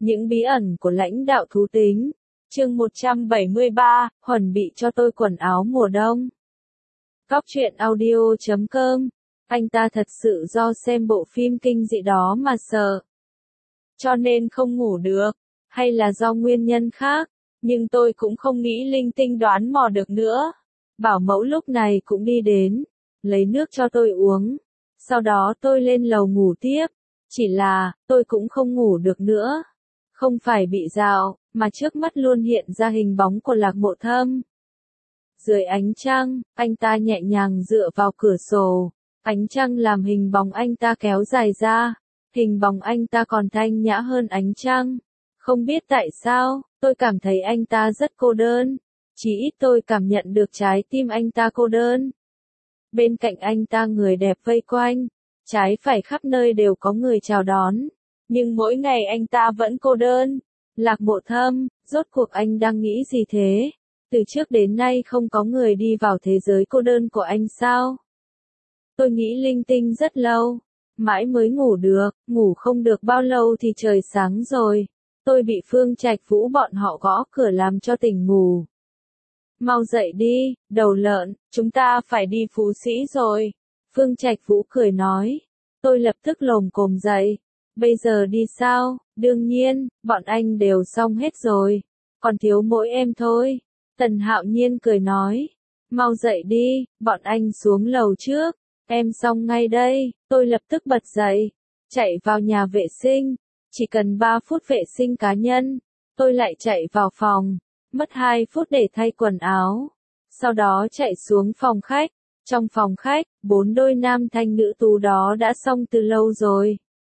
Những bí ẩn của lãnh đạo thú tính. Chương 173, chuẩn bị cho tôi quần áo mùa đông. Góc truyện audio.com. Anh ta thật sự do xem bộ phim kinh dị đó mà sợ, cho nên không ngủ được, hay là do nguyên nhân khác, nhưng tôi cũng không nghĩ linh tinh đoán mò được nữa. Bảo mẫu lúc này cũng đi đến, lấy nước cho tôi uống. Sau đó tôi lên lầu ngủ tiếp. Chỉ là, tôi cũng không ngủ được nữa. Không phải bị dạo, mà trước mắt luôn hiện ra hình bóng của Lạc Mộ Thâm. Dưới ánh trăng, anh ta nhẹ nhàng dựa vào cửa sổ. Ánh trăng làm hình bóng anh ta kéo dài ra. Hình bóng anh ta còn thanh nhã hơn ánh trăng. Không biết tại sao, tôi cảm thấy anh ta rất cô đơn. Chỉ ít tôi cảm nhận được trái tim anh ta cô đơn. Bên cạnh anh ta người đẹp vây quanh. Trái phải khắp nơi đều có người chào đón. Nhưng mỗi ngày anh ta vẫn cô đơn. Lạc Mộ Thâm, rốt cuộc anh đang nghĩ gì thế? Từ trước đến nay không có người đi vào thế giới cô đơn của anh sao? Tôi nghĩ linh tinh rất lâu. Mãi mới ngủ được, ngủ không được bao lâu thì trời sáng rồi. Tôi bị Phương Trạch Vũ bọn họ gõ cửa làm cho tỉnh ngủ. Mau dậy đi, đầu lợn, chúng ta phải đi Phú Sĩ rồi. Phương Trạch Vũ cười nói. Tôi lập tức lồm cồm dậy. Bây giờ đi sao? Đương nhiên, bọn anh đều xong hết rồi. Còn thiếu mỗi em thôi. Tần Hạo Nhiên cười nói. Mau dậy đi, bọn anh xuống lầu trước. Em xong ngay đây. Tôi lập tức bật dậy. Chạy vào nhà vệ sinh. Chỉ cần 3 phút vệ sinh cá nhân. Tôi lại chạy vào phòng. Mất 2 phút để thay quần áo. Sau đó chạy xuống phòng khách. Trong phòng khách, 4 đôi nam thanh nữ tú đó đã xong từ lâu rồi.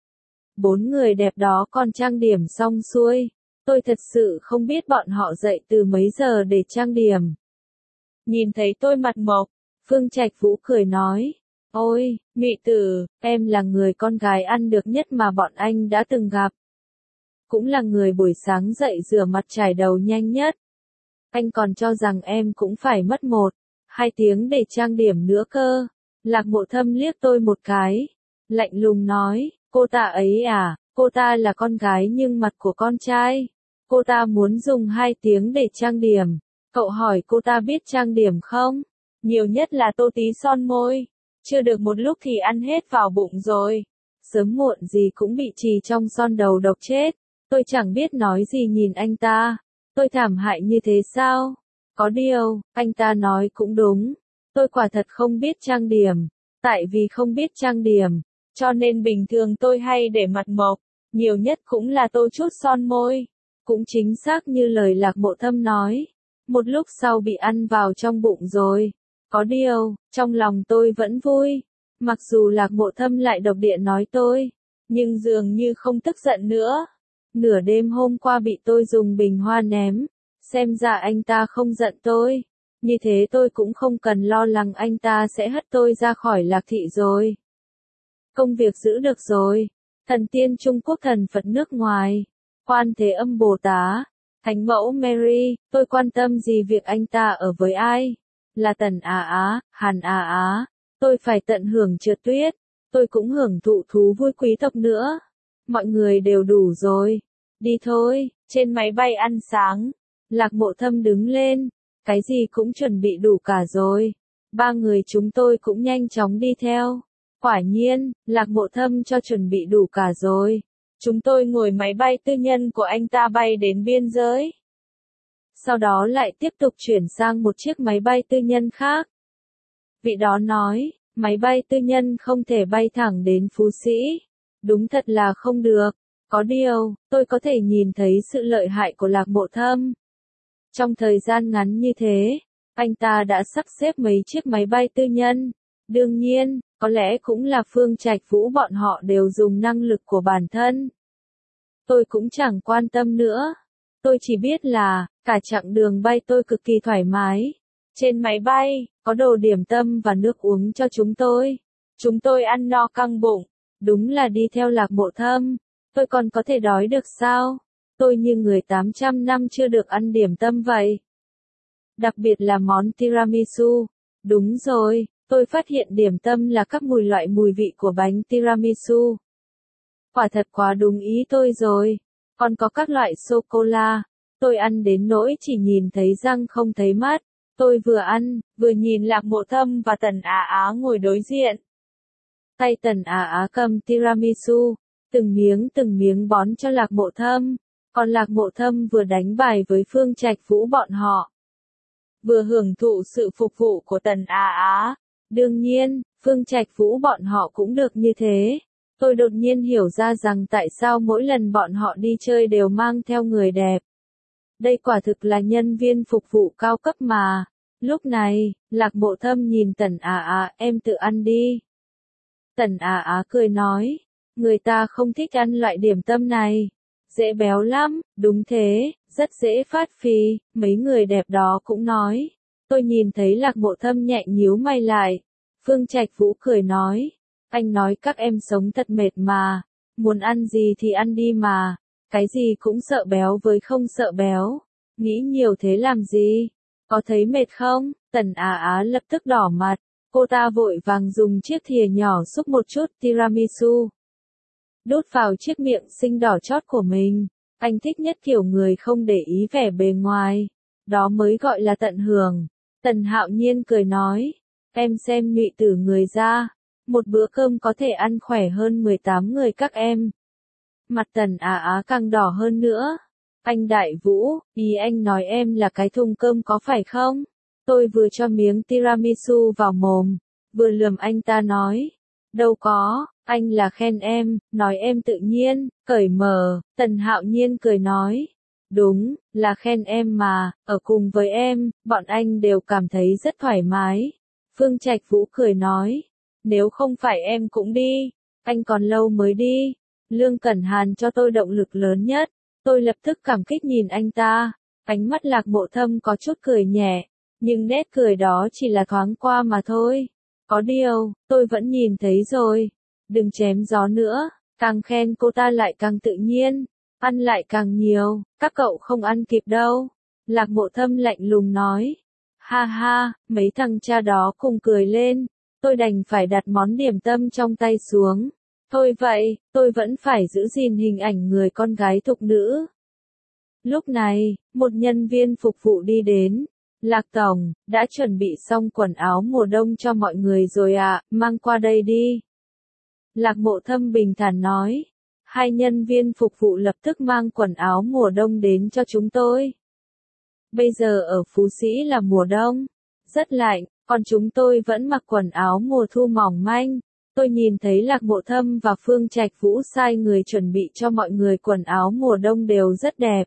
4 người đẹp đó còn trang điểm xong xuôi. Tôi thật sự không biết bọn họ dậy từ mấy giờ để trang điểm. Nhìn thấy tôi mặt mộc, Phương Trạch Vũ cười nói. Ôi, Mị Tử, em là người con gái ăn được nhất mà bọn anh đã từng gặp. Cũng là người buổi sáng dậy rửa mặt chải đầu nhanh nhất. Anh còn cho rằng em cũng phải mất 1-2 tiếng để trang điểm nữa cơ. Lạc Mộ Thâm liếc tôi một cái. Lạnh lùng nói, cô ta ấy à, cô ta là con gái nhưng mặt của con trai. Cô ta muốn dùng 2 tiếng để trang điểm. Cậu hỏi cô ta biết trang điểm không? Nhiều nhất là tô tí son môi. Chưa được một lúc thì ăn hết vào bụng rồi. Sớm muộn gì cũng bị chì trong son đầu độc chết. Tôi chẳng biết nói gì nhìn anh ta. Tôi thảm hại như thế sao? Có điều, anh ta nói cũng đúng. Tôi quả thật không biết trang điểm. Tại vì không biết trang điểm, cho nên bình thường tôi hay để mặt mộc. Nhiều nhất cũng là tô chút son môi. Cũng chính xác như lời Lạc Mộ Thâm nói. Một lúc sau bị ăn vào trong bụng rồi. Có điều, trong lòng tôi vẫn vui. Mặc dù Lạc Mộ Thâm lại độc địa nói tôi, nhưng dường như không tức giận nữa. Nửa đêm hôm qua bị tôi dùng bình hoa ném. Xem ra anh ta không giận tôi. Như thế tôi cũng không cần lo lắng anh ta sẽ hất tôi ra khỏi Lạc Thị rồi. Công việc giữ được rồi. Thần tiên Trung Quốc, thần Phật nước ngoài, Quan Thế Âm Bồ Tát, Thánh Mẫu Mary, tôi quan tâm gì việc anh ta ở với ai? Là Tần Á Á, Hàn Á Á, tôi phải tận hưởng trượt tuyết, tôi cũng hưởng thụ thú vui quý tộc nữa. Mọi người đều đủ rồi. Đi thôi, trên máy bay ăn sáng. Lạc Mộ Thâm đứng lên, cái gì cũng chuẩn bị đủ cả rồi. 3 người chúng tôi cũng nhanh chóng đi theo. Quả nhiên, Lạc Mộ Thâm cho chuẩn bị đủ cả rồi. Chúng tôi ngồi máy bay tư nhân của anh ta bay đến biên giới. Sau đó lại tiếp tục chuyển sang một chiếc máy bay tư nhân khác. Vị đó nói, máy bay tư nhân không thể bay thẳng đến Phú Sĩ. Đúng thật là không được. Có điều, tôi có thể nhìn thấy sự lợi hại của Lạc Mộ Thâm. Trong thời gian ngắn như thế, anh ta đã sắp xếp mấy chiếc máy bay tư nhân. Đương nhiên, có lẽ cũng là Phương Trạch Vũ bọn họ đều dùng năng lực của bản thân. Tôi cũng chẳng quan tâm nữa. Tôi chỉ biết là, cả chặng đường bay tôi cực kỳ thoải mái. Trên máy bay, có đồ điểm tâm và nước uống cho chúng tôi. Chúng tôi ăn no căng bụng. Đúng là đi theo Lạc Mộ Thâm. Tôi còn có thể đói được sao? Tôi như người 800 năm chưa được ăn điểm tâm vậy. Đặc biệt là món tiramisu. Đúng rồi, tôi phát hiện điểm tâm là các loại mùi vị của bánh tiramisu. Quả thật quá đúng ý tôi rồi. còn có các loại sô-cô-la. Tôi ăn đến nỗi chỉ nhìn thấy răng không thấy mắt. Tôi vừa ăn, vừa nhìn Lạc Mộ Thâm và Tần Á Á ngồi đối diện. Tay Tần Á Á cầm tiramisu, từng miếng bón cho Lạc Mộ Thâm, còn Lạc Mộ Thâm vừa đánh bài với Phương Trạch Vũ bọn họ, vừa hưởng thụ sự phục vụ của Tần Á Á. Đương nhiên, Phương Trạch Vũ bọn họ cũng được như thế. Tôi đột nhiên hiểu ra rằng tại sao mỗi lần bọn họ đi chơi đều mang theo người đẹp. Đây quả thực là nhân viên phục vụ cao cấp mà. Lúc này, Lạc Mộ Thâm nhìn Tần Á Á, em tự ăn đi. Tần Á Á cười nói, người ta không thích ăn loại điểm tâm này. Dễ béo lắm, đúng thế, rất dễ phát phì, mấy người đẹp đó cũng nói. Tôi nhìn thấy Lạc Mộ Thâm nhẹ nhíu mày lại. Phương Trạch Vũ cười nói, anh nói các em sống thật mệt mà, muốn ăn gì thì ăn đi mà, cái gì cũng sợ béo với không sợ béo, nghĩ nhiều thế làm gì, có thấy mệt không? Tần Á Á lập tức đỏ mặt, cô ta vội vàng dùng chiếc thìa nhỏ xúc một chút tiramisu, đút vào chiếc miệng xinh đỏ chót của mình. Anh thích nhất kiểu người không để ý vẻ bề ngoài, đó mới gọi là tận hưởng. Tần Hạo Nhiên cười nói, em xem nhụy tử người ra, một bữa cơm có thể ăn khỏe hơn 18 người các em. Mặt Tần Á Á càng đỏ hơn nữa. Anh Đại Vũ, ý anh nói em là cái thùng cơm có phải không? Tôi vừa cho miếng tiramisu vào mồm, vừa lườm anh ta nói, đâu có, anh là khen em, nói em tự nhiên, cởi mở. Tần Hạo Nhiên cười nói, đúng, là khen em mà, ở cùng với em, bọn anh đều cảm thấy rất thoải mái. Phương Trạch Vũ cười nói, nếu không phải em cũng đi, anh còn lâu mới đi. Lương Cẩn Hàn cho tôi động lực lớn nhất. Tôi lập tức cảm kích nhìn anh ta. Ánh mắt Lạc Mộ Thâm có chút cười nhẹ, nhưng nét cười đó chỉ là thoáng qua mà thôi. Có điều, tôi vẫn nhìn thấy rồi. Đừng chém gió nữa, càng khen cô ta lại càng tự nhiên, ăn lại càng nhiều, các cậu không ăn kịp đâu. Lạc Mộ Thâm lạnh lùng nói. Ha ha, mấy thằng cha đó cùng cười lên. Tôi đành phải đặt món điểm tâm trong tay xuống. Thôi vậy, tôi vẫn phải giữ gìn hình ảnh người con gái thục nữ. Lúc này, một nhân viên phục vụ đi đến. Lạc Tổng, đã chuẩn bị xong quần áo mùa đông cho mọi người rồi ạ, mang qua đây đi. Lạc Mộ Thâm bình thản nói. Hai nhân viên phục vụ lập tức mang quần áo mùa đông đến cho chúng tôi. Bây giờ ở Phú Sĩ là mùa đông, rất lạnh, còn chúng tôi vẫn mặc quần áo mùa thu mỏng manh. Tôi nhìn thấy Lạc Mộ Thâm và Phương Trạch Vũ sai người chuẩn bị cho mọi người quần áo mùa đông đều rất đẹp.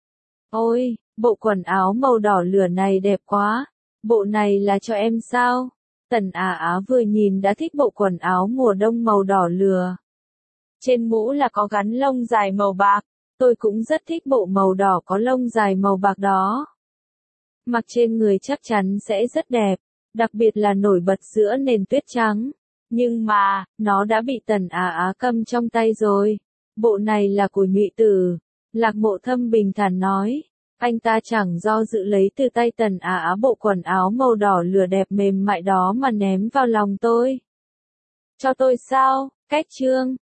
Ôi, bộ quần áo màu đỏ lửa này đẹp quá. Bộ này là cho em sao? Tần Á Á vừa nhìn đã thích bộ quần áo mùa đông màu đỏ lửa. Trên mũ là có gắn lông dài màu bạc. Tôi cũng rất thích bộ màu đỏ có lông dài màu bạc đó. Mặc trên người chắc chắn sẽ rất đẹp, đặc biệt là nổi bật giữa nền tuyết trắng. Nhưng mà, nó đã bị Tần Á Á cầm trong tay rồi. Bộ này là của nhụy tử. Lạc Mộ Thâm bình thản nói. Anh ta chẳng do dự lấy từ tay Tần Á Á bộ quần áo màu đỏ lửa đẹp mềm mại đó mà ném vào lòng tôi. Cho tôi sao? Cách chương